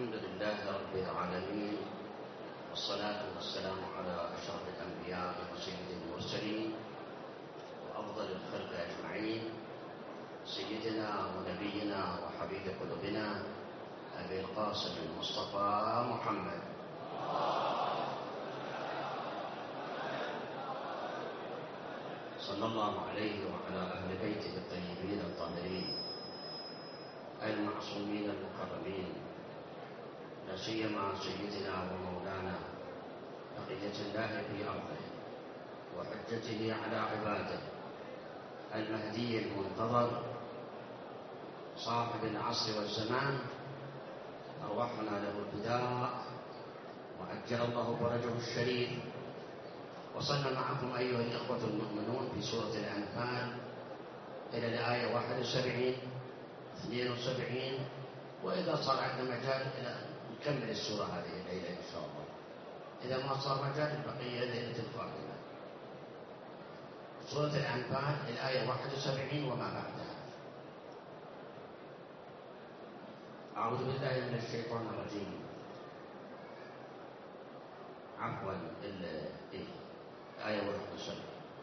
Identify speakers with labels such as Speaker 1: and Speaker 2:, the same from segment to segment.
Speaker 1: الحمد لله رب العالمين، والصلاة والسلام على أشرف الأنبياء وسيد المرسلين وأفضل الخلق أجمعين، سيدنا ونبينا وحبيب قلوبنا أبي القاسم المصطفى محمد صلى الله عليه وعلى أهل بيته الطيبين الطاهرين المعصومين المكرمين، لا سيما سيدنا ومولانا بقية الله في أرضه وحجته على عباده، المهدي المنتظر صاحب العصر والزمان، أرواحنا له الفداء وعجل الله فرجه الشريف. وصلنا معكم أيها الإخوة المؤمنون في سورة الأنفال إلى الآية 71 72، وإذا صار عندنا مجال إلى نكمل السورة هذه الليلة إن شاء الله، إذا ما صار مجال البقية ليلة القادمة. سورة الأنفال الآية 71 وما بعدها. أعوذ بالله من الشيطان الرجيم. عفوا الآية 71.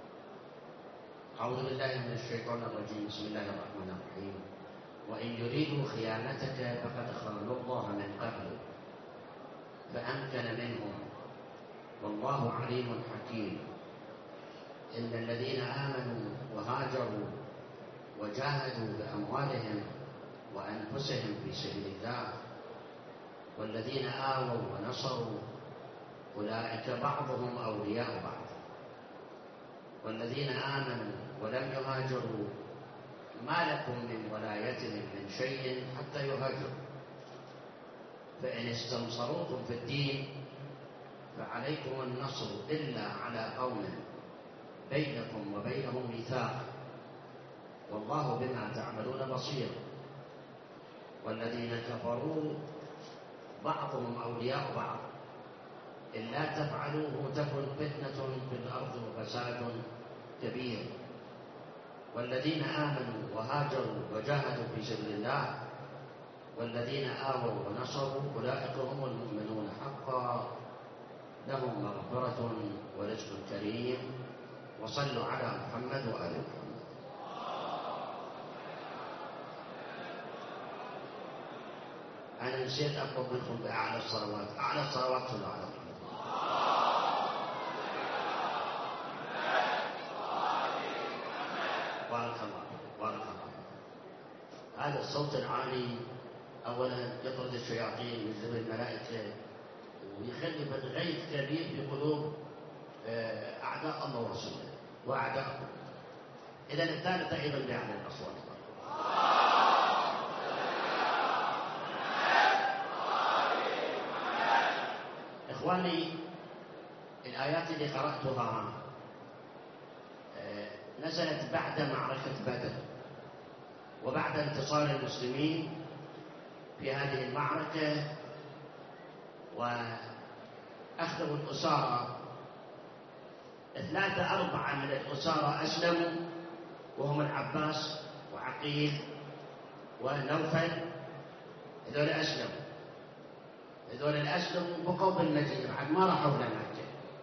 Speaker 1: أعوذ بالله من الشيطان الرجيم. بسم الله الرحمن الرحيم. وإن يريدوا خيانتك فقد خانوا الله من قبل فأمكن منهم والله عليم حكيم. إن الذين آمنوا وهاجروا وجاهدوا بأموالهم وأنفسهم في سبيل الله والذين آووا ونصروا أولئك بعضهم أولياء بعض، والذين آمنوا ولم يهاجروا ما لكم من ولايتهم من شيء حتى يهاجروا، فإن استنصروكم في الدين فعليكم النصر إلا على قوم بينكم وبينهم ميثاق والله بما تعملون بصير. والذين كفروا بعضهم أولياء بعض إلا تفعلوه تكن فتنة في الأرض وفساد كبير. والذين آمنوا وهاجروا وجاهدوا في سبيل الله والذين آووا ونصروا أولئك هم المؤمنون حقا لهم مغفرة ورزق كريم. وصلوا على محمد وآل محمد. أنا نسيت أطلب منكم بأعلى الصلوات، أعلى الصلوات صلوا على محمد. بارك الله بارك الله. هذا الصوت العالي أولا يطرد الشياطين ويجذب الملائكة ويخلي غيث كبير في قلوب أعداء الله ورسوله وأعداءه. إذا الثالثة أيضا بأعلى الأصوات. إخواني، الآيات اللي قرأتها نزلت بعد معركة بدر وبعد انتصار المسلمين في هذه المعركة، وأخذوا الأسارى 3-4 من الأسارى أسلموا، وهم العباس وعقيل ونوفل. هذول أسلموا بقوا بالمدينة بعد ما راحوا لمكة،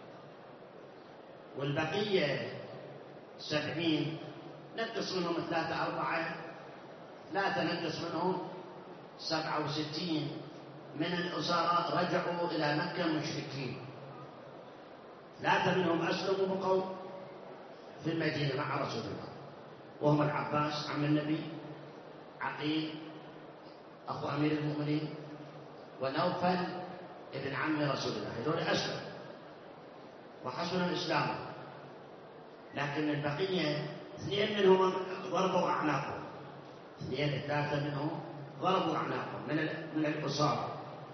Speaker 1: والبقية 70 نقص منهم 3 نقص منهم 67 من الأسارى رجعوا إلى مكة مشركين. 3 منهم أسلموا بقوا في المدينة مع رسول الله، وهم العباس عم النبي، عقيل أخو أمير المؤمنين، ونوفل ابن عم رسول الله. هذول أسلم وحسن الإسلام، لكن البقية 2 منهم ضربوا أعناقهم، 2-3 منهم ضربوا أعناقهم من الأسارى،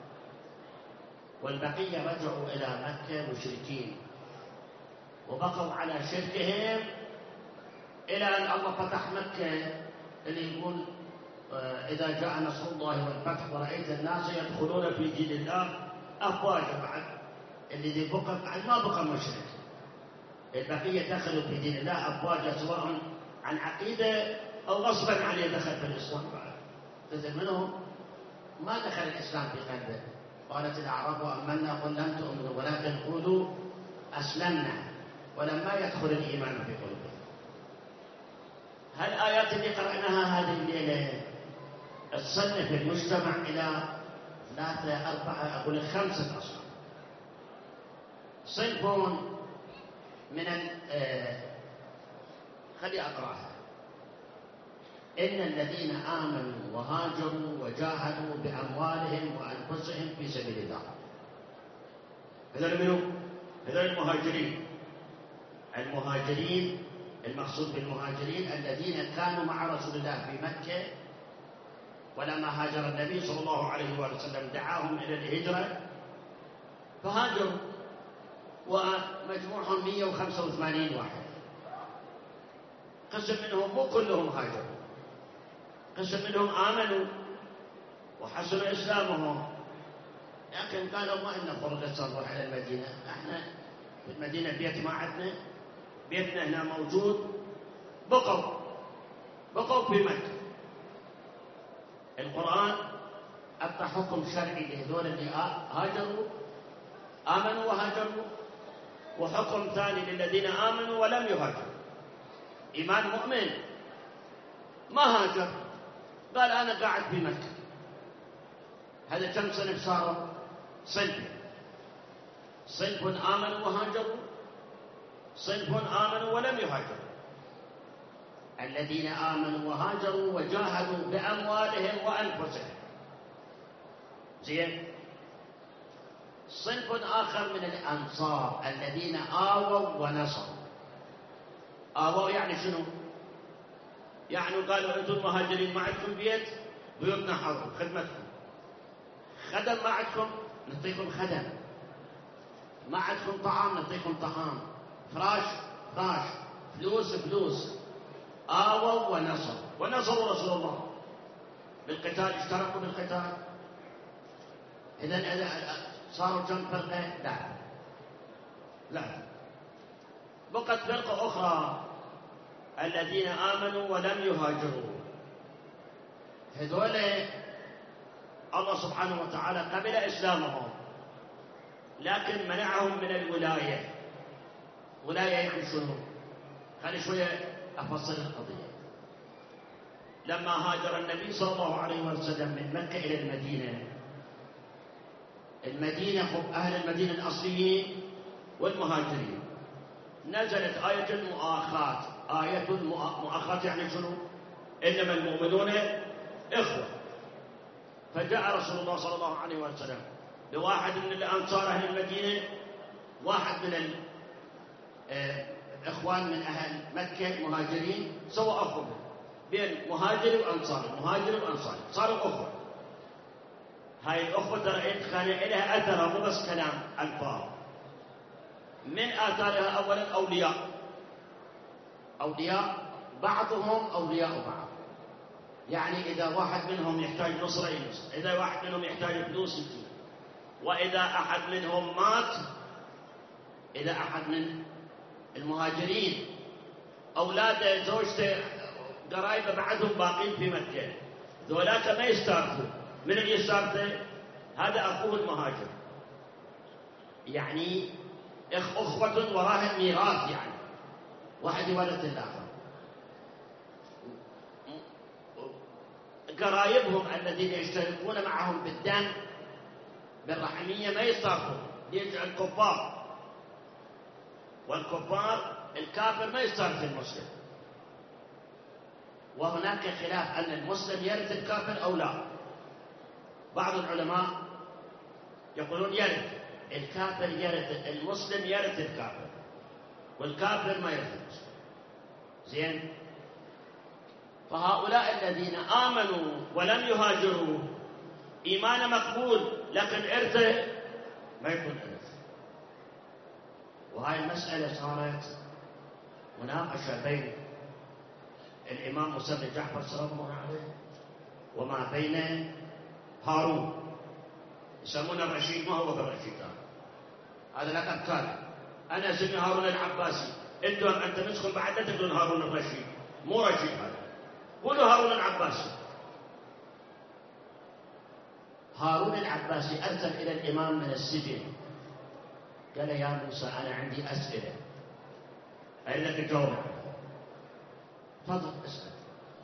Speaker 1: والبقية رجعوا إلى مكة مشركين وبقوا على شركهم إلى أن الله فتح مكة، اللي يقول إذا جاء نصر الله والفتح ورأيت الناس يدخلون في دين الله أفواجا. بعد اللي بقى بعد ما بقى مشرك، البقية دخلوا في دين الله أفواجا، سواء عن عقيدة أو غصبا عليه دخل في الإسلام. بعد نزل منهم ما دخل الإسلام في قلبه. قالت الأعراب آمنا قل لم تؤمنوا ولكن قولوا أسلمنا ولما يدخل الإيمان في قلوبكم. هالآيات اللي قرأناها هذه الليلة تصنف المجتمع إلى 3 4 أقول 5 أصناف. صنف من خلي أقرأها: إن الذين آمنوا وهاجروا وجاهدوا بأموالهم وأنفسهم في سبيل الله. هذول منو؟ هذول المهاجرين. المهاجرين المقصود بالمهاجرين الذين كانوا مع رسول الله في مكة، ولما هاجر النبي صلى الله عليه وسلم دعاهم إلى الهجرة فهاجروا، ومجموعهم 185 واحد. قسم منهم مو كلهم هاجروا، قسم منهم آمنوا وحسنوا إسلامهم، لكن قالوا ما لنا فرصة نروح إلى المدينة، احنا في المدينة بيت ما عندنا، بيتنا هنا موجود. بقوا في مكة. القرآن أعطى حكم شرعي لهذول اللي هاجروا، آمنوا وهاجروا، وحكم ثاني للذين آمنوا ولم يهاجروا. إيمان مؤمن ما هاجر، قال أنا قاعد في مكة. هذا كم صنف صاروا؟ صنف آمنوا وهاجروا، صنف آمنوا ولم يهاجروا. الذين آمنوا وهاجروا وجاهدوا بأموالهم وأنفسهم. زين. صنف آخر من الأنصار الذين آووا ونصروا. آووا يعني شنو؟ يعني قالوا أنتم المهاجرين ما عندكم بيت، بيوتنا حاضر خدمتكم. خدم ما عندكم نعطيكم خدم، ما عندكم طعام نعطيكم طعام، فراش، فلوس. آووا ونصروا رسول الله بالقتال، اشتركوا بالقتال. إذن صاروا كم فرقة؟ لا. بقت فرقة أخرى الذين آمنوا ولم يهاجروا. هذول الله سبحانه وتعالى قبل إسلامهم لكن منعهم من الولاية. ولاية يعني شنو؟ خلي شوية أفصل القضية. لما هاجر النبي صلى الله عليه وسلم من مكة إلى المدينة أهل المدينة الأصليين والمهاجرين، نزلت آية المؤاخاة. آية المؤاخاة يعني شنو؟ إنما المؤمنون إخوة. فجاء رسول الله صلى الله عليه وسلم بواحد من الأنصار أهل المدينة، واحد من الإخوان من أهل مكة مهاجرين، سوى أخوة بين مهاجر وأنصاري، صاروا أخوة. هاي الأخوة ترى كان لها أثر، مو بس كلام ألفاظ. من آثارها أولا أولياء بعضهم أولياء بعض. يعني إذا واحد منهم يحتاج نصرة ينصر، إذا واحد منهم يحتاج فلوس يجيب، وإذا أحد منهم مات، إذا أحد من المهاجرين أولاده زوجته قرايبه بعدهم باقين في مكة، ذولاك ما يستارثوا. من اللي يستارثه؟ هذا أخوه المهاجر. يعني أخوة وراها ميراث، يعني واحد يورث الآخر. قرايبهم الذين يشتركون معهم بالدم بالرحمية ما يستارثوا. يجي الكفار، والكفار الكافر ما يستارث المسلم. وهناك خلاف أن المسلم يرث الكافر أو لا. بعض العلماء يقولون يرث الكافر، يرث المسلم، يرث الكافر، والكافر ما يرث المسلم. زين. فهؤلاء الذين آمنوا ولم يهاجروا إيمان مقبول، لكن إرثه ما يكون إرث. وهاي المسألة صارت مناقشة بين الإمام موسى بن جعفر سلام الله عليه وما بين هارون. يسمونه الرشيد، ما هو بالرشيد هذا لقب كان. أنا اسمي هارون العباسي، أنت نسخن بعد لا تقولون هارون الرشيد، مو رشيد هذا، قولوا هارون العباسي. هارون العباسي أرسل إلى الإمام من السجن، قال يا موسى أنا عندي أسئلة أريدك تجاوب. تفضل اسأل.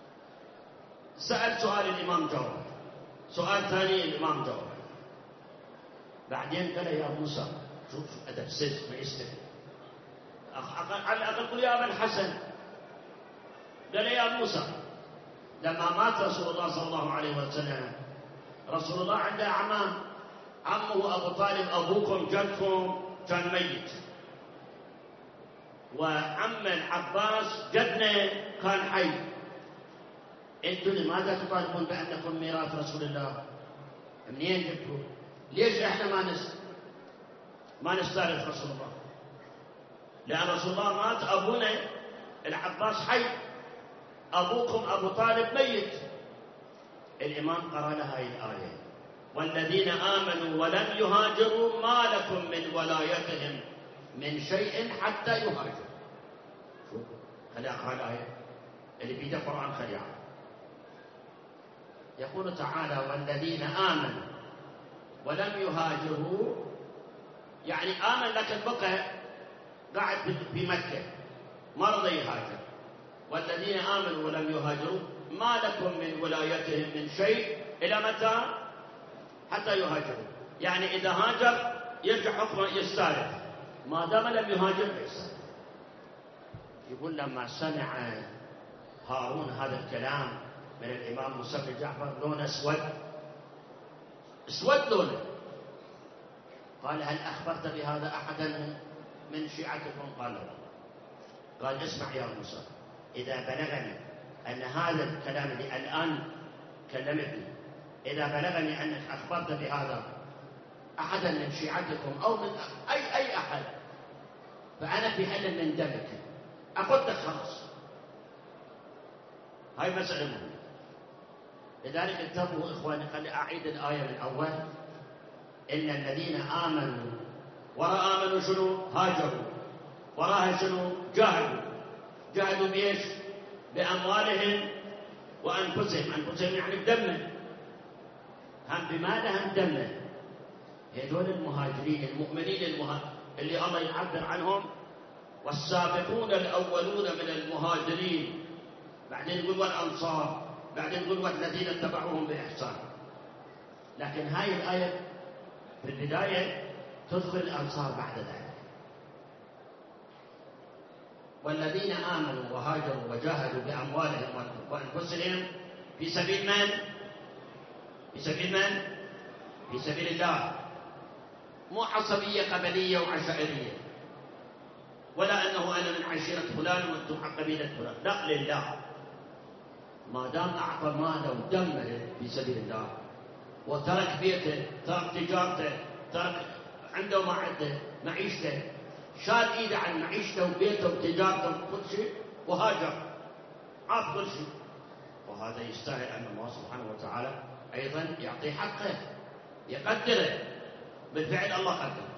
Speaker 1: سأل سؤال الإمام جاوب، سؤال ثاني الإمام جاوب. بعدين قال يا موسى شوف أدب سيف ما يستحي، على الأقل قل يا أبا الحسن. قال يا موسى لما مات رسول الله صلى الله عليه وسلم، رسول الله عنده أعمام، عمه أبو طالب أبوكم جدكم كان ميت، وعم العباس جدنا كان حي، انتم لماذا تطالبون بأنكم ميراث رسول الله؟ منين جبتوا؟ ليش احنا ما نستعرف رسول الله؟ لأن رسول الله مات، أبونا العباس حي، أبوكم أبو طالب ميت. الإمام قرأ لها هذه الآية: والذين آمنوا ولم يهاجروا ما لكم من ولايتهم من شيء حتى يهاجروا. شوف خلي أقرأ الآية اللي بيده قرآن خليعة. يقول تعالى: والذين آمنوا ولم يهاجروا، يعني آمن لكن بقى قاعد في مكة ما رضى يهاجر. والذين آمنوا ولم يهاجروا ما لكم من ولايتهم من شيء إلى متى؟ حتى يهاجروا. يعني إذا هاجر يرجع حكمه يستارف، ما دام لم يهاجر ليس. يقول لما سمع هارون هذا الكلام من الإمام موسى بن جعفر لونه اسود لونه. قال: هل أخبرت بهذا أحدا من شيعتكم؟ قال: لا. قال: اسمع يا موسى، إذا بلغني أن هذا الكلام اللي الآن كلمتني، إذا بلغني أنك أخبرت بهذا أحدا من شيعتكم أو من أي أحد، فأنا في حل من دمك، أخذتك خلاص. هاي مسألة مهمة. لذلك انتبهوا إخواني، خلي أعيد الآية من أول: إن الذين آمنوا، وراء آمنوا شنو؟ هاجروا، وراها شنو؟ جاهدوا بإيش؟ بأموالهم وأنفسهم. أنفسهم يعني بدمه، هم بماذا؟ هم دمه. هذول المهاجرين المؤمنين اللي الله يعبر عنهم: والسابقون الأولون من المهاجرين، بعدين يقول والأنصار، بعدين يقول والذين اتبعوهم بإحسان. لكن هاي الآية في البداية تدخل الأنصار بعد ذلك. والذين آمنوا وهاجروا وجاهدوا بأموالهم وأنفسهم في سبيل من؟ في سبيل من؟ في سبيل الله. مو عصبية قبلية وعشائرية، ولا أنه أنا من عشيرة فلان وأنتم عن قبيلة فلان، لا، لله. ما دام أعطى ماله ودمه في سبيل الله، وترك بيته، ترك تجارته، ترك عنده ما عنده معيشته، شال ايده عن معيشته وبيته وتجارته وكل شيء وهاجر، عاف كل شيء، وهذا يستاهل ان الله سبحانه وتعالى ايضا يعطيه حقه، يقدره. بالفعل الله قدره.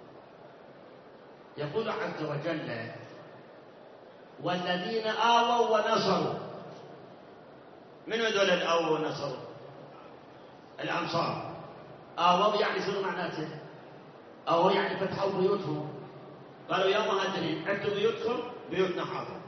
Speaker 1: يقول عز وجل: والذين آووا ونصروا. من هذول الآووا ونصروا؟ الأنصار. آووا يعني شنو معناته؟ آووا يعني فتحوا بيوتهم، قالوا يا مهاجرين عدتوا بيوتكم، بيوتنا حاضر.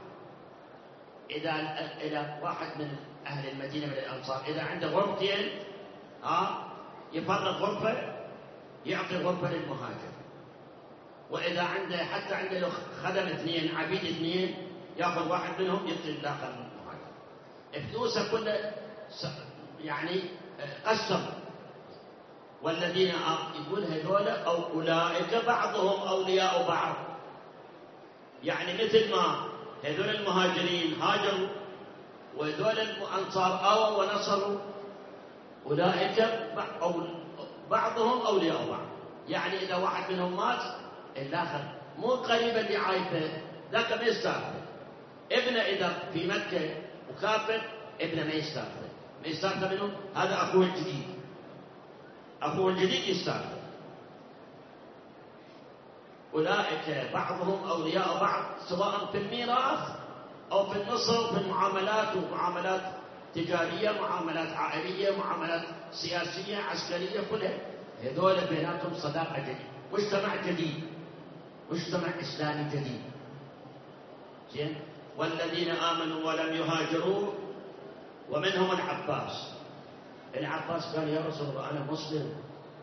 Speaker 1: إذا واحد من أهل المدينة من الأنصار إذا عنده غرفتين، يفرغ غرفة يعطي غرفة للمهاجر، وإذا عنده حتى عنده خدم اثنين، عبيد اثنين، يأخذ واحد منهم يعطي الآخر للمهاجر. فلوسه كله يعني قسم. والذين يقول هذول أو أولئك بعضهم أولياء بعض، يعني مثل ما هذول المهاجرين هاجروا وهذول الأنصار آووا ونصروا، أولئك بعضهم أولياء بعض. يعني إذا واحد منهم مات الآخر مو قريبا لعائلته، ذاك ما يستأخذ. ابنه إذا في مكة وكافر، ابنه ما يستأخذ منه، هذا أخوه الجديد، أخوه الجديد يستأخذ. أولئك بعضهم أولياء بعض، سواء في الميراث أو في النصر، في المعاملات ومعاملات تجارية، معاملات عائلية، معاملات سياسية، عسكرية، كلها هذول بيناتهم صداقة جديدة، مجتمع جديد، مجتمع إسلامي جديد. زين. والذين آمنوا ولم يهاجروا ومنهم العباس. العباس قال يا رسول الله أنا مسلم،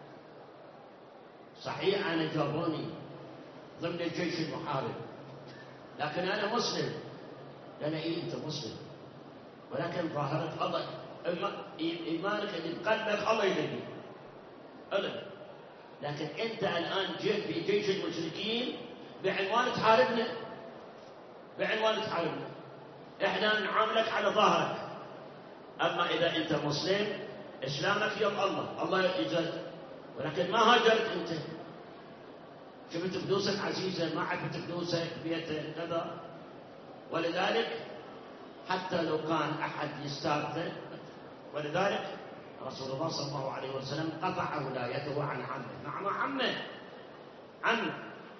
Speaker 1: صحيح أنا جابوني ضمن الجيش المحارب، لكن أنا مسلم. قال إيه أنت مسلم، ولكن ظاهرك الله، إيمانك اللي بقلبك الله يدري أبدا، لكن أنت الآن جئت في جيش المشركين بعنوان تحاربنا، بعنوان تحاربنا، إحنا نعاملك على ظهرك. أما إذا أنت مسلم إسلامك يوم الله يجزاك، ولكن ما هاجرت أنت، شفت فلوسك عزيزة، ما عرفت فلوسك بيتك كذا، ولذلك حتى لو كان أحد يستاذنه، ولذلك رسول الله صلى الله عليه وسلم قطع ولايته عن عمه. مع عمه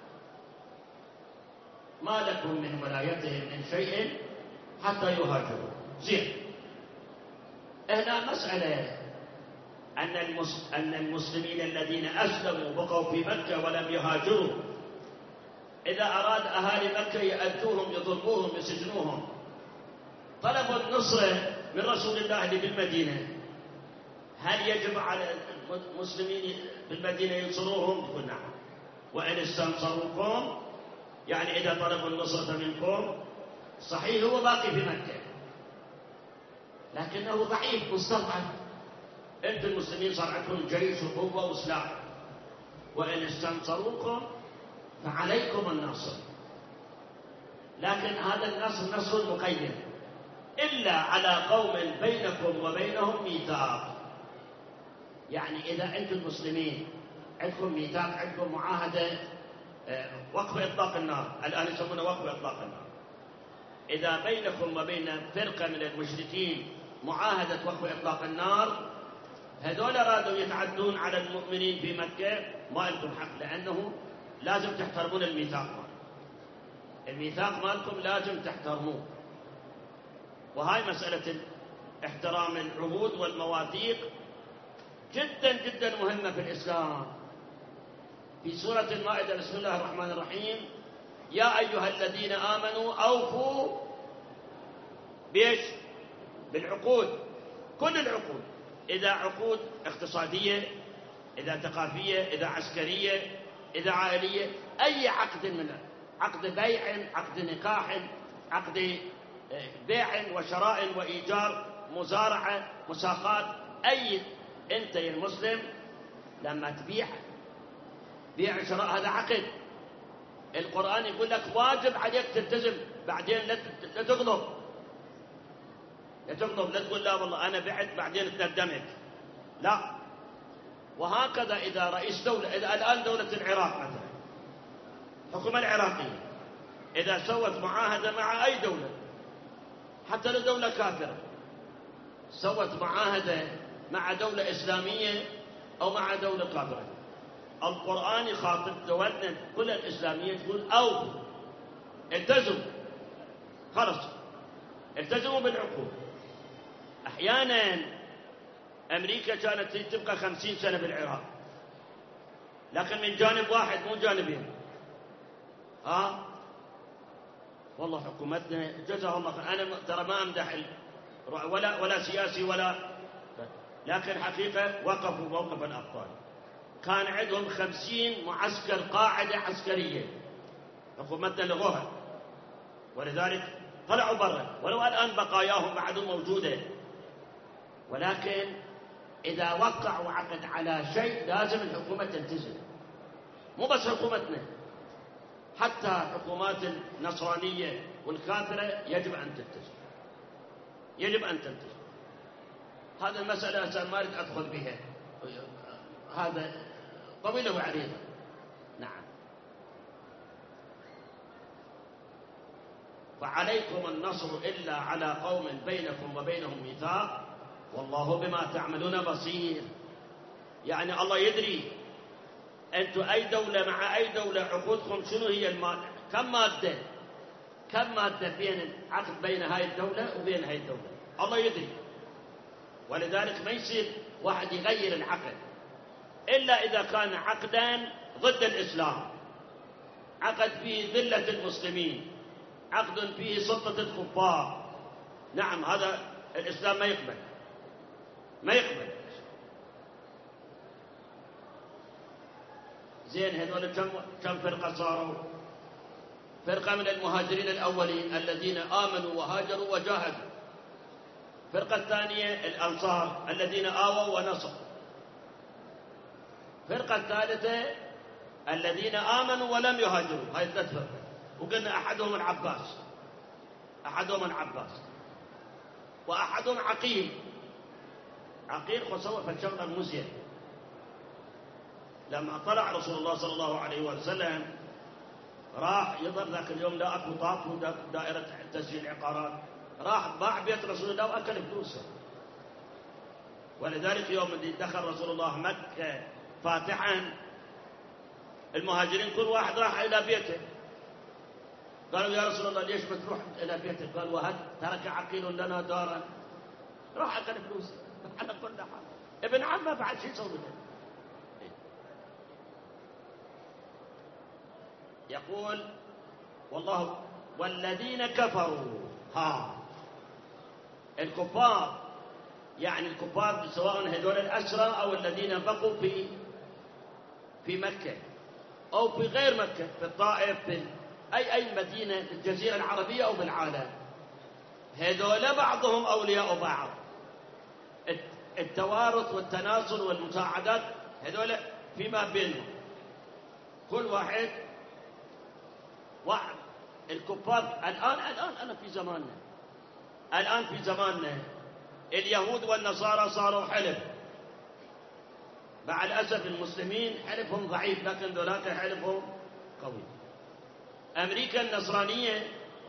Speaker 1: ما لكم من ولايتهم من شيء حتى يهاجروا. زين. هنا مسألة أن المسلمين الذين أسلموا بقوا في مكة ولم يهاجروا، إذا أراد أهالي مكة يأذوهم، يضربوهم، يسجنوهم، طلبوا النصرة من رسول الله اللي بالمدينة، هل يجب على المسلمين بالمدينة ينصروهم؟ يقول نعم. وإن استنصروكم، يعني إذا طلبوا النصرة منكم، صحيح هو باقي في مكة لكنه ضعيف مستضعف، أنت المسلمين صار عندكم جيش وقوة وسلاح، وإن استنصروكم فعليكم النصر، لكن هذا النصر نصر مقيد، إلا على قوم بينكم وبينهم ميثاق. يعني إذا أنتم المسلمين عندكم ميثاق، عندكم معاهدة وقف إطلاق النار، الآن يسمونه وقف إطلاق النار، إذا بينكم وبين فرقة من المشركين معاهدة وقف إطلاق النار، هذول أرادوا يتعدون على المؤمنين في مكة، ما لكم حق، لأنه لازم تحترمون الميثاق مالكم، الميثاق مالكم لازم تحترموه. وهاي مسألة احترام العهود والمواثيق جدا جدا مهمة في الإسلام. في سورة المائدة بسم الله الرحمن الرحيم: يا أيها الذين آمنوا أوفوا بيش بالعقود، كل العقود، إذا عقود اقتصادية، إذا ثقافية، إذا عسكرية، إذا عائلية، أي عقد منها، عقد بيع، عقد نكاح، عقد بيع وشراء وإيجار، مزارعة، مساقات، أي، أنت يا المسلم لما تبيع بيع شراء هذا عقد. القرآن يقول لك واجب عليك تلتزم، بعدين لا تغضب، لا تغضب، لا تقول لا والله أنا بعت بعدين تندمت، لا. وهكذا إذا رئيس دولة، إذا الآن دولة العراق مثلا، الحكومة العراقية إذا سوت معاهدة مع أي دولة، حتى لو دولة كافرة، سوت معاهدة مع دولة إسلامية أو مع دولة كافرة، القرآن يخاطب دولتنا كل الإسلامية، تقول أو التزموا، خلص التزموا بالعقود. أحيانا أمريكا كانت تبقى 50 سنة بالعراق، لكن من جانب واحد مو جانبين. والله حكومتنا جزاها الله خير، أنا ترى ما أمدح ولا سياسي لكن حقيقة وقفوا موقف الأبطال. كان عندهم 50 معسكر، قاعدة عسكرية، حكومتنا لغوها، ولذلك طلعوا برا، ولو الآن بقاياهم بعدهم موجودة. ولكن إذا وقعوا عقد على شيء لازم الحكومة تلتزم، مو بس حكومتنا، حتى حكومات النصرانية والكافرة يجب أن تلتزم، يجب أن تلتزم. هذه المسألة ما أريد أدخل بها، هذا طويلة وعريضة. نعم. فعليكم النصر إلا على قوم بينكم وبينهم ميثاق والله بما تعملون بصير. يعني الله يدري أنتم أي دولة مع أي دولة عقودكم شنو هي كم مادة بين عقد بين هاي الدولة وبين هاي الدولة، الله يدري. ولذلك ما يصير واحد يغير العقد إلا إذا كان عقدا ضد الإسلام، عقد فيه ذلة المسلمين، عقد فيه سلطة الكفار. نعم، هذا الإسلام ما يقبل. زين، هذول كم فرقة صاروا؟ فرقة من المهاجرين الأولين الذين آمنوا وهاجروا وجاهدوا. فرقة الثانية الأنصار الذين آووا ونصروا. فرقة الثالثة الذين آمنوا ولم يهاجروا. هاي ثلاث فرق، وقلنا أحدهم العباس وأحدهم عقيل خصوصا فالشغل المزين. لما طلع رسول الله صلى الله عليه وسلم راح يظهر ذاك اليوم لا أكو طاف دائرة تسجيل عقارات، راح باع بيت رسول الله وأكل فلوسه. ولذلك يوم اللي دخل رسول الله مكة فاتحا، المهاجرين كل واحد راح إلى بيته، قالوا يا رسول الله ليش ما تروح إلى بيتك؟ قال وهل ترك عقيل لنا دارا؟ راح أكل فلوسه على كل حال. ابن عمه بعد شو يسوي له؟ يقول والله والذين كفروا، الكفار، يعني الكفار سواء هذول الأسرى أو الذين بقوا في مكة أو في غير مكة، في الطائف، في أي مدينة في الجزيرة العربية أو بالعالم، هذول بعضهم أولياء بعض. التوارث والتناصر والمساعدات هذول فيما بينهم، كل واحد الكفار الآن في زماننا اليهود والنصارى صاروا حلف. مع الأسف المسلمين حلفهم ضعيف، لكن ذولاك حلفهم قوي. أمريكا النصرانية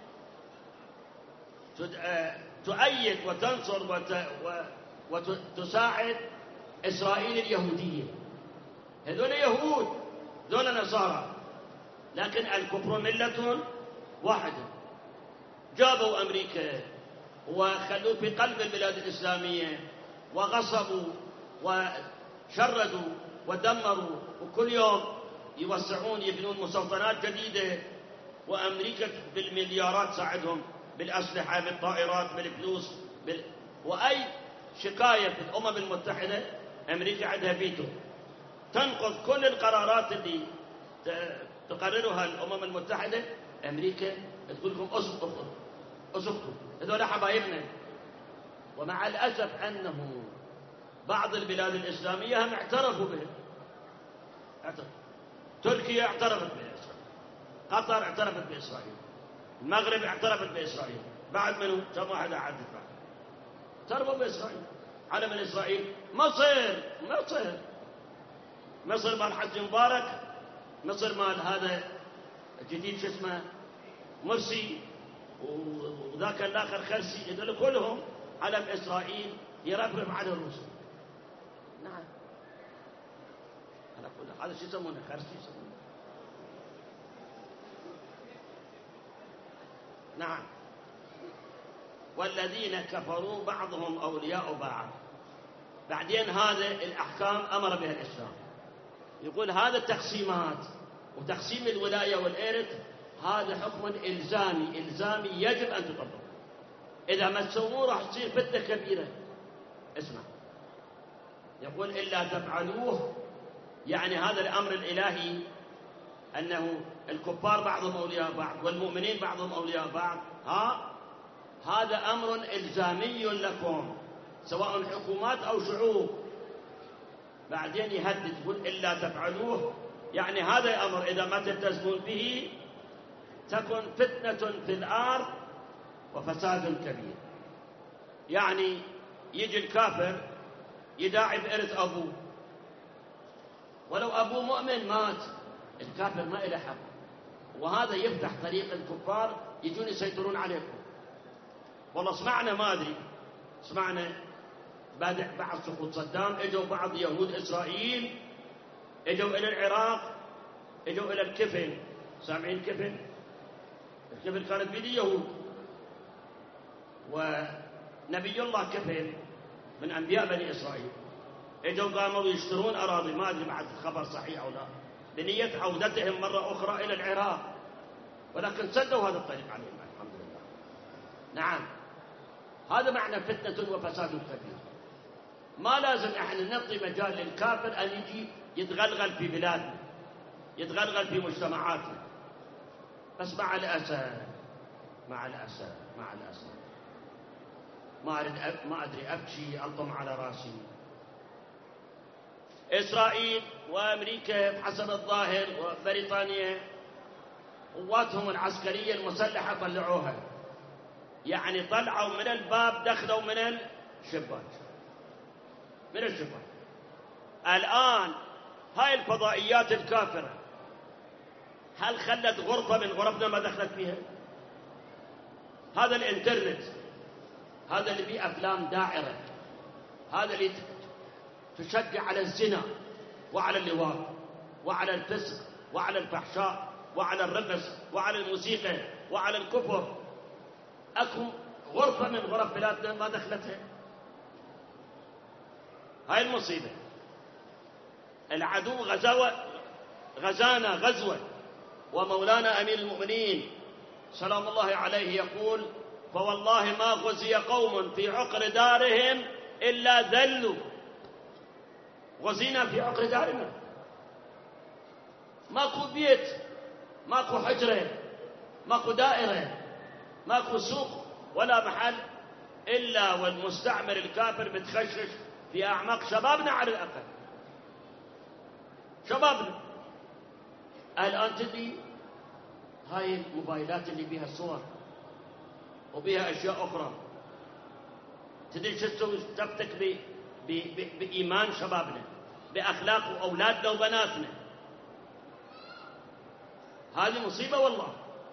Speaker 1: تؤيد وتنصر وتساعد إسرائيل اليهودية. هذول يهود، ذول نصارى، لكن الكفر ملة واحدة. جابوا أمريكا وخلوه في قلب البلاد الإسلامية، وغصبوا وشردوا ودمروا، وكل يوم يوسعون يبنون مستوطنات جديدة، وأمريكا بالمليارات ساعدهم بالأسلحة، بالطائرات، بالفلوس، وأي شكاية في الأمم المتحدة أمريكا عندها فيتو، تنقض كل القرارات اللي تقررها الأمم المتحدة. أمريكا تقول لكم أسقطوا، هذول حبايبنا. ومع الأسف أنه بعض البلاد الإسلامية هم اعترفوا به. تركيا اعترفت بإسرائيل، قطر اعترفت بإسرائيل، المغرب اعترفت بإسرائيل، بعد منه كم واحد عدت بعد اعترفوا بإسرائيل. علم إسرائيل. مصر مال حسني مبارك، مصر مال هذا الجديد شو اسمه مرسي، وذاك الآخر خرسي، هذول كلهم علم إسرائيل يرفرف على الروس. نعم، هذا شو يسمونه؟ خرسي يسمونه. نعم. والذين كفروا بعضهم أولياء بعض. بعدين هذا الأحكام أمر بها الإسلام، يقول هذا التقسيمات وتقسيم الولاية والإرث هذا حكم إلزامي يجب أن تطبق. إذا ما تسووه راح تصير فتنة كبيرة. اسمع، يقول إلا تفعلوه، يعني هذا الأمر الإلهي أنه الكفار بعضهم أولياء بعض والمؤمنين بعضهم أولياء بعض، هذا أمر إلزامي لكم سواء حكومات أو شعوب. بعدين يهدد يقول إلا تفعلوه، يعني هذا الأمر إذا ما تلتزمون به تكن فتنة في الأرض وفساد كبير. يعني يجي الكافر يداعي بإرث أبوه، ولو أبوه مؤمن مات الكافر ما إله حق، وهذا يفتح طريق الكفار يجون يسيطرون عليكم. والله سمعنا، ما أدري، سمعنا بعد سقوط صدام اجوا بعض يهود إسرائيل، اجوا إلى العراق، اجوا إلى الكفل. سامعين الكفل كانت بيد يهود، ونبي الله كفل من أنبياء بني إسرائيل، اجوا قاموا يشترون أراضي، ما أدري بعد الخبر صحيح أو لا، بنية عودتهم مرة أخرى إلى العراق، ولكن سدوا هذا الطريق عليهم الحمد لله. نعم، هذا معنى فتنة وفساد كبير. ما لازم احنا نعطي مجال للكافر أن يجي يتغلغل في بلادنا، يتغلغل في مجتمعاتنا. بس مع الأسف ما أدري أبكي ألطم على راسي. إسرائيل وأمريكا حسب الظاهر وبريطانيا قواتهم العسكرية المسلحة طلعوها، يعني طلعوا من الباب، دخلوا من الشباك. الآن هاي الفضائيات الكافرة هل خلت غرفة من غرفنا ما دخلت فيها؟ هذا الانترنت، هذا اللي فيه أفلام داعرة، هذا اللي تشجع على الزنا وعلى اللواط وعلى الفسق وعلى الفحشاء وعلى الرقص وعلى الموسيقى وعلى الكفر، أكو غرفة من غرف بلادنا ما دخلتها؟ هاي المصيبة. العدو غزانا غزوة، ومولانا أمير المؤمنين سلام الله عليه يقول: فوالله ما غزي قوم في عقر دارهم إلا ذلوا. غزينا في عقر دارنا، ماكو بيت، ماكو حجرة، ماكو دائرة، ماكو سوق ولا محل إلا والمستعمر الكافر بتخشش في أعماق شبابنا. على الأقل شبابنا الآن تدري هاي الموبايلات اللي بيها صور وبيها أشياء أخرى، تدري شو تسوي؟ تفتك بإيمان شبابنا، بأخلاق أولادنا وبناتنا. هذه مصيبة والله.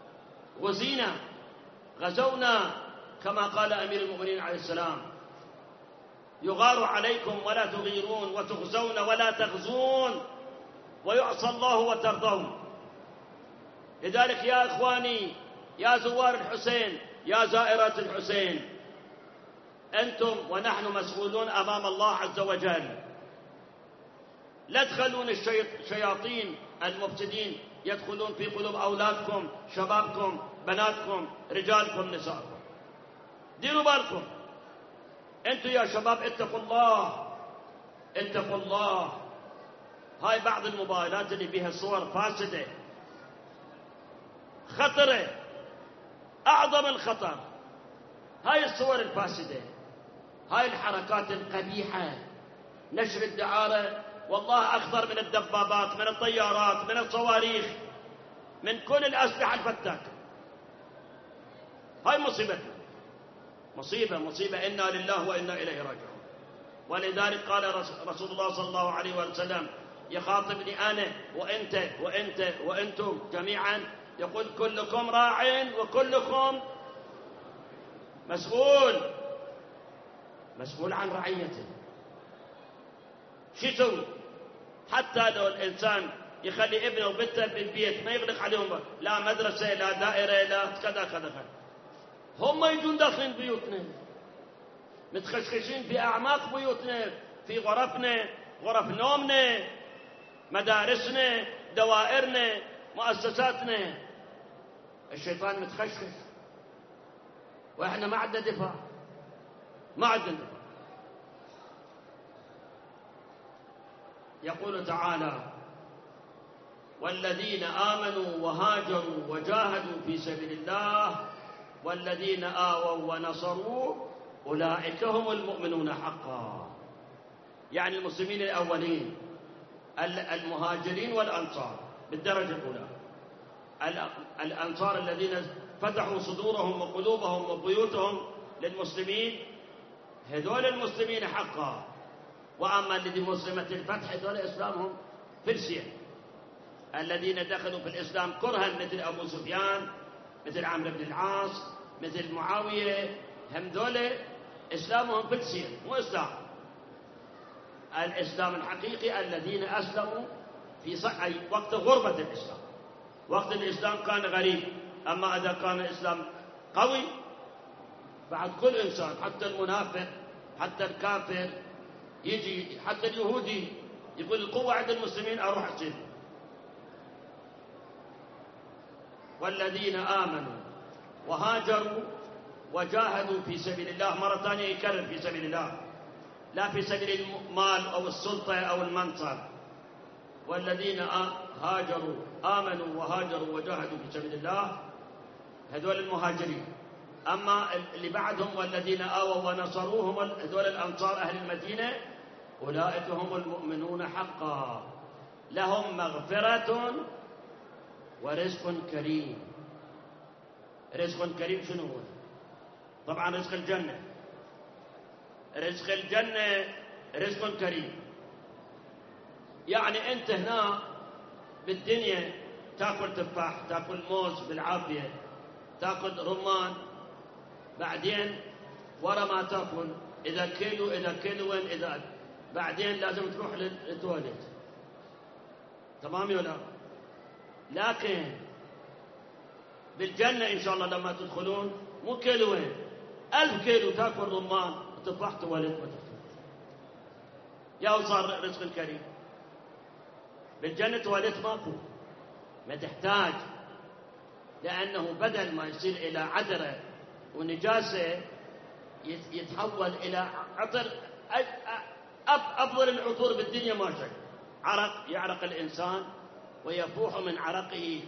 Speaker 1: غزونا كما قال أمير المؤمنين عليه السلام: يغار عليكم ولا تغيرون، وتغزون ولا تغزون، ويعصى الله وترضون. لذلك يا إخواني، يا زوار الحسين، يا زائرات الحسين، أنتم ونحن مسؤولون أمام الله عز وجل. لا تخلون الشياطين المفسدين يدخلون في قلوب أولادكم، شبابكم، بناتكم، رجالكم، نسائكم. ديروا بالكم أنتم يا شباب، اتقوا الله. هاي بعض الموبايلات اللي بها صور فاسدة خطرة، أعظم الخطر. هاي الصور الفاسدة، هاي الحركات القبيحة، نشر الدعارة، والله أخطر من الدبابات، من الطيارات، من الصواريخ، من كل الأسلحة الفتاكة. هاي مصيبتنا، مصيبة إنا لله وإنا إليه راجعون. ولذلك قال رسول الله صلى الله عليه وسلم يخاطبني أنا وأنت وأنتم جميعا، يقول: كلكم راع وكلكم مسؤول عن رعيته. شو يسوي؟ حتى لو الإنسان يخلي ابنه وبنته بالبيت ما يغلق عليهم، لا مدرسة لا دائرة لا كذا، هم يجون داخلين بيوتنا، متخشخشين في أعماق بيوتنا، في غرفنا، غرف نومنا، مدارسنا، دوائرنا، مؤسساتنا. الشيطان متخشخش، وإحنا ما عندنا دفاع. يقول تعالى: والذين آمنوا وهاجروا وجاهدوا في سبيل الله والذين آووا ونصروا أولئك هم المؤمنون حقا. يعني المسلمين الأولين، المهاجرين والأنصار بالدرجة الأولى، الأنصار الذين فتحوا صدورهم وقلوبهم وبيوتهم للمسلمين، هذول المسلمين حقا. وأما الذين مسلمة الفتح هذول إسلامهم فلسية، الذين دخلوا في الإسلام كرها، مثل أبو سفيان، مثل عمرو بن العاص، مثل معاوية، هم ذول إسلامهم فلسية، مو إسلام. الإسلام الحقيقي الذين أسلموا في وقت غربة الإسلام، وقت الإسلام كان غريب. أما إذا كان الإسلام قوي، بعد كل إنسان حتى المنافق حتى الكافر يجي، حتى اليهودي يقول القوة عند المسلمين أروح أسجد. والذين آمنوا وهاجروا وجاهدوا في سبيل الله، مرة ثانية يكرر في سبيل الله، لا في سبيل المال أو السلطة أو المنصب. والذين هاجروا آمنوا وهاجروا وجاهدوا في سبيل الله، هذول المهاجرين. أما اللي بعدهم والذين آووا ونصروهم، هذول الأنصار أهل المدينة، أولئك هم المؤمنون حقا، لهم مغفرة ورزق كريم. رزق كريم شنو هو؟ طبعا رزق الجنة. رزق الجنة رزق كريم، يعني أنت هنا بالدنيا تأكل تفاح، تأكل موز بالعافية، تأكل رمان، بعدين ورا ما تأكل إذا كيلوين إذا بعدين لازم تروح للتواليت، تمام ولا لا؟ لكن بالجنة إن شاء الله لما تدخلون مو كيلوين، 1000 كيلو تأكل رمان وتفاح تواليت ما تدخل. يا صار رزق كريم. بالجنة تواليت ماكو، ما تحتاج، لأنه بدل ما يصير إلى عذرة ونجاسة يتحول إلى عطر. أفضل العطور بالدنيا ما شيء، عرق، يعرق الإنسان ويفوح من عرقه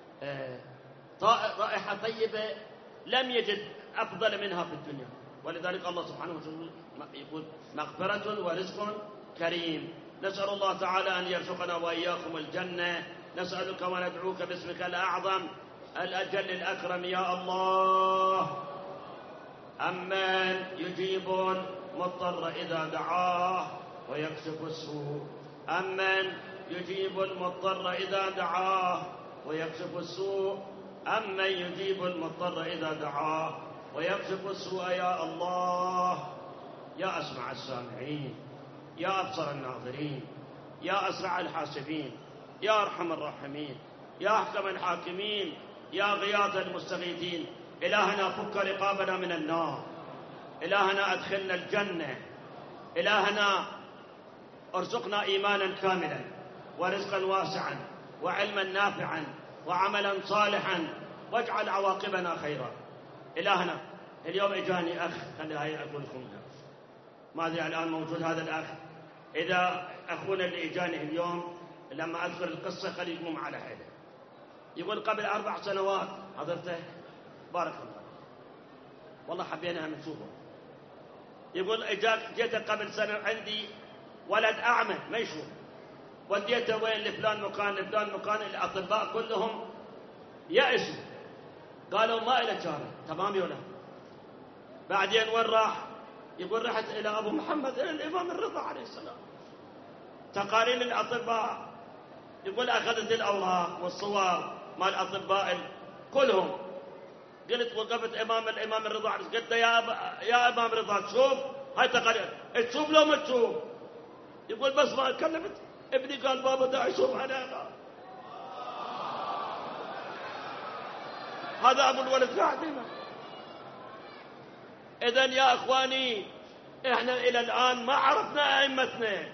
Speaker 1: رائحة طيبة لم يجد أفضل منها في الدنيا. ولذلك الله سبحانه وتعالى يقول مغفرة ورزق كريم. نسأل الله تعالى أن يرزقنا وإياكم الجنة. نسألك وندعوك باسمك الأعظم الأجل الأكرم يا الله. أمن يجيب المضطر إذا دعاه ويكشف السوء. أمن يجيب المضطر إذا دعاه ويكشف السوء. أمن يجيب المضطر إذا دعاه ويكشف السوء يا الله. يا أسمع السامعين، يا أبصر الناظرين، يا أسرع الحاسبين، يا أرحم الراحمين، يا أحكم الحاكمين، يا غياث المستغيثين. إلهنا فك رقابنا من النار، إلهنا أدخلنا الجنة، إلهنا ارزقنا إيمانا كاملا ورزقا واسعا وعلما نافعا وعملا صالحا، واجعل عواقبنا خيرا. إلهنا اليوم إجاني أخ، خلي هاي أقول لكم، ما أدري الآن موجود هذا الأخ، إذا أخونا اللي إجاني اليوم لما أذكر القصة خلي يقوم على حيله. يقول قبل 4 سنوات حضرته بارك الله والله حبينا نشوفه. يقول جيت قبل سنة عندي ولد أعمى ما يشوف، وديته وين لفلان مكان لفلان مكان، الأطباء كلهم يأسوا قالوا ما إله شارع، تمام ولا؟ بعدين وين راح؟ يقول رحت إلى أبو محمد، إلى الإمام الرضا عليه السلام، تقارير الأطباء. يقول أخذت الأوراق والصور مال الأطباء كلهم، قلت وقفت الإمام الرضا عليه السلام، قلت له يا إمام رضا تشوف هاي تقارير، تشوف لو ما تشوف؟ يقول بس ما كلمت ابني قال بابا دا يشوف علينا. هذا أبو الولد قاعد هنا. إذن يا أخواني إحنا إلى الآن ما عرفنا أئمتنا،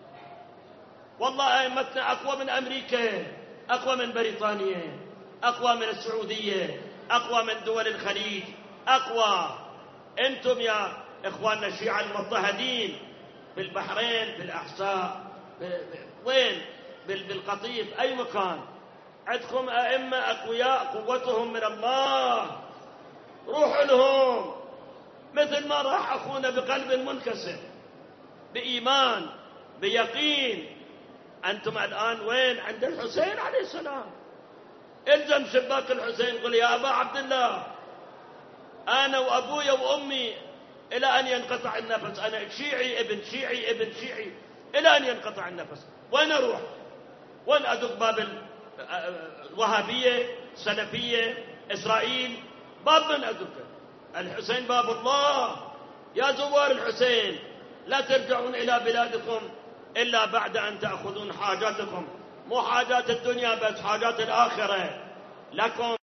Speaker 1: والله أئمتنا أقوى من أمريكا، أقوى من بريطانيا، أقوى من السعودية، أقوى من دول الخليج، أقوى. أنتم يا إخواننا الشيعة المضطهدين في البحرين، في الأحساء، وين؟ بالقطيف، أي مكان عندكم أئمة أقوياء قوتهم من الله، روحوا لهم مثل ما راح أخونا بقلب منكسر بإيمان بيقين. أنتم الآن وين؟ عند الحسين عليه السلام، الزم شباك الحسين قل يا أبا عبد الله أنا وأبويا وأمي إلى أن ينقطع النفس، أنا شيعي ابن شيعي ابن شيعي إلى أن ينقطع النفس. وين أروح؟ وين أدق باب الوهابية، سلفية، إسرائيل؟ باب من أدق؟ الحسين باب الله. يا زوار الحسين لا ترجعون إلى بلادكم إلا بعد أن تأخذون حاجاتكم، مو حاجات الدنيا بس، حاجات الآخرة لكم.